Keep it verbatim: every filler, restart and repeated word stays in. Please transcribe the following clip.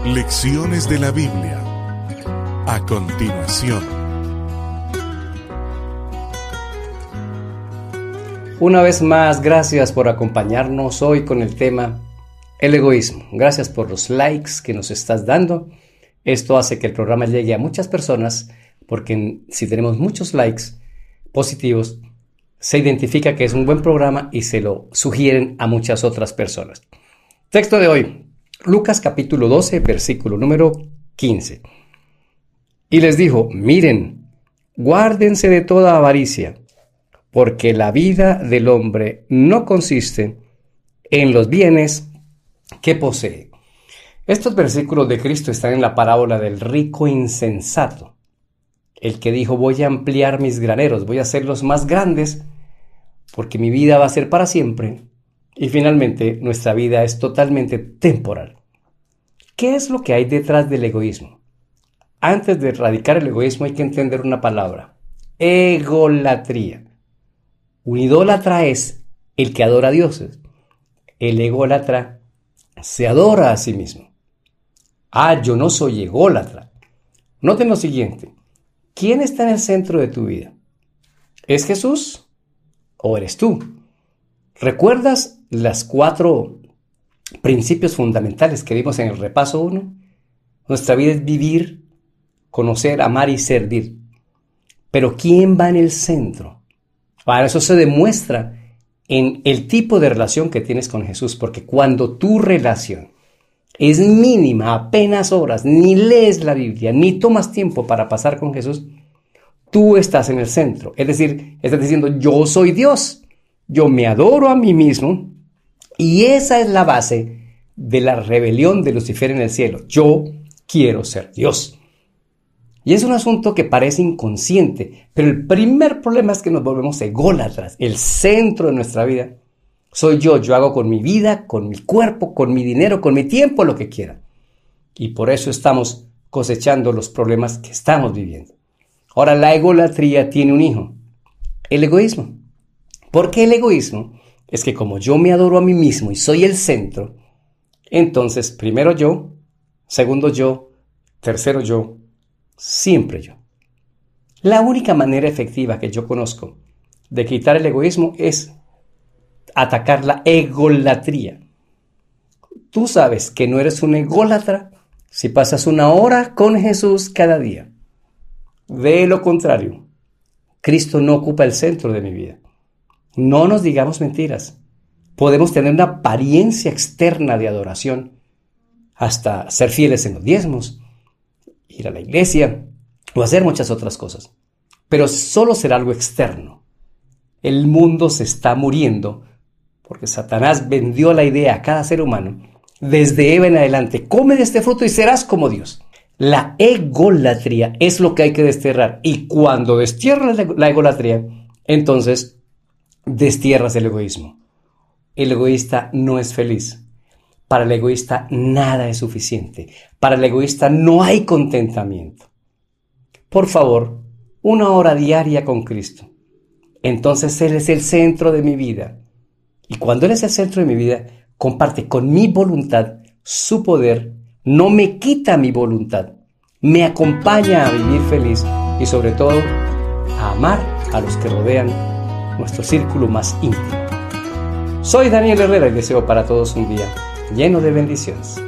Lecciones de la Biblia. A continuación. Una vez más, gracias por acompañarnos hoy con el tema el egoísmo. Gracias por los likes que nos estás dando. Esto hace que el programa llegue a muchas personas porque si tenemos muchos likes positivos, se identifica que es un buen programa y se lo sugieren a muchas otras personas. Texto de hoy, Lucas capítulo doce, versículo número quince. Y les dijo, miren, guárdense de toda avaricia, porque la vida del hombre no consiste en los bienes que posee. Estos versículos de Cristo están en la parábola del rico insensato, el que dijo, voy a ampliar mis graneros, voy a hacerlos más grandes, porque mi vida va a ser para siempre, y finalmente nuestra vida es totalmente temporal. ¿Qué es lo que hay detrás del egoísmo? Antes de erradicar el egoísmo hay que entender una palabra, egolatría. Un idólatra es el que adora a dioses. El ególatra se adora a sí mismo. Ah, yo no soy ególatra. Noten lo siguiente. ¿Quién está en el centro de tu vida? ¿Es Jesús o eres tú? ¿Recuerdas las cuatro principios fundamentales que vimos en el repaso uno? Nuestra vida es vivir, conocer, amar y servir. Pero ¿quién va en el centro? Para eso se demuestra en el tipo de relación que tienes con Jesús, porque cuando tu relación es mínima, apenas horas, ni lees la Biblia, ni tomas tiempo para pasar con Jesús, tú estás en el centro. Es decir, estás diciendo, yo soy Dios, yo me adoro a mí mismo, y esa es la base de la rebelión de Lucifer en el cielo. Yo quiero ser Dios. Y es un asunto que parece inconsciente, pero el primer problema es que nos volvemos ególatras. El centro de nuestra vida soy yo. Yo hago con mi vida, con mi cuerpo, con mi dinero, con mi tiempo, lo que quiera. Y por eso estamos cosechando los problemas que estamos viviendo. Ahora, la egolatría tiene un hijo, el egoísmo. ¿Por qué el egoísmo? Es que como yo me adoro a mí mismo y soy el centro, entonces primero yo, segundo yo, tercero yo, siempre yo. La única manera efectiva que yo conozco de quitar el egoísmo es atacar la egolatría. Tú sabes que no eres un ególatra si pasas una hora con Jesús cada día. De lo contrario, Cristo no ocupa el centro de mi vida. No nos digamos mentiras. Podemos tener una apariencia externa de adoración, hasta ser fieles en los diezmos, ir a la iglesia o hacer muchas otras cosas. Pero solo será algo externo. El mundo se está muriendo porque Satanás vendió la idea a cada ser humano. Desde Eva en adelante, come de este fruto y serás como Dios. La egolatría es lo que hay que desterrar. Y cuando destierras la egolatría, entonces destierras el egoísmo. El egoísta no es feliz. Para el egoísta nada es suficiente. Para el egoísta no hay contentamiento. Por favor, una hora diaria con Cristo. Entonces Él es el centro de mi vida. Y cuando Él es el centro de mi vida, comparte con mi voluntad su poder, no me quita mi voluntad, me acompaña a vivir feliz y sobre todo a amar a los que rodean nuestro círculo más íntimo. Soy Daniel Herrera y deseo para todos un día lleno de bendiciones.